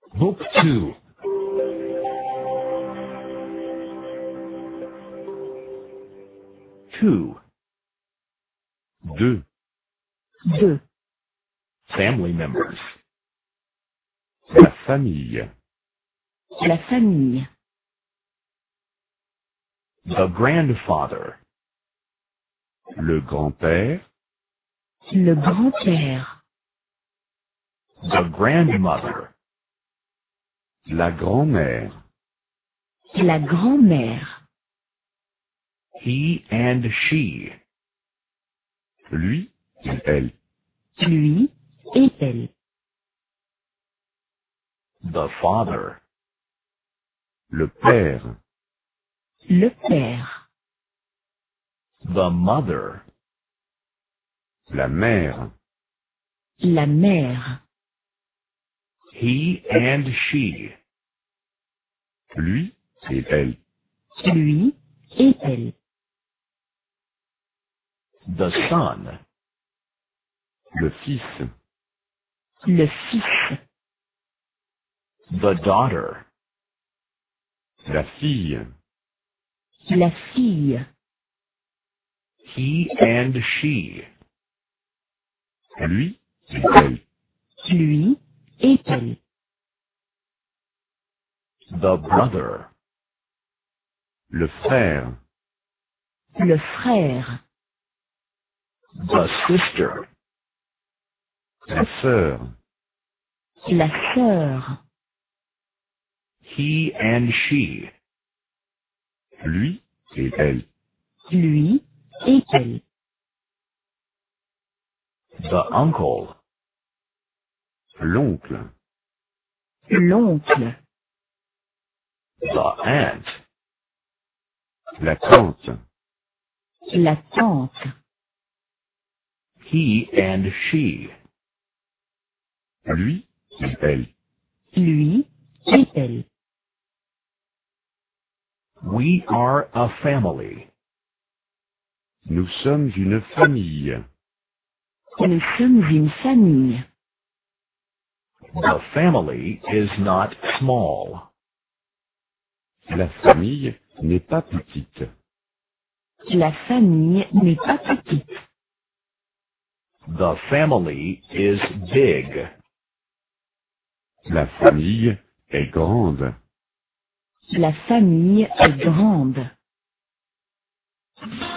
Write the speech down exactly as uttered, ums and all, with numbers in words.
Book two. Two. Deux. Deux. Family members. La famille. La famille. The grandfather. Le grand-père. Le grand-père. The grandmother. La grand-mère. La grand-mère. He and she. Lui et elle. Lui et elle. The father. Le père. Le père. The mother. La mère. La mère. He and she. Lui et elle. Lui et elle. The son. Le fils. Le fils. The daughter. La fille. La fille. He and she. Lui et elle. Lui et elle. The brother. Le frère. Le frère. The sister. La sœur. La sœur. He and she. Lui et elle. Lui et elle. The uncle. L'oncle. L'oncle. The aunt. La tante. La tante. He and she. Lui et elle. Lui et elle. We are a family. Nous sommes une famille. Nous sommes une famille. The family is not small. La famille n'est pas petite. La famille n'est pas petite. The family is big. La famille est grande. La famille est grande.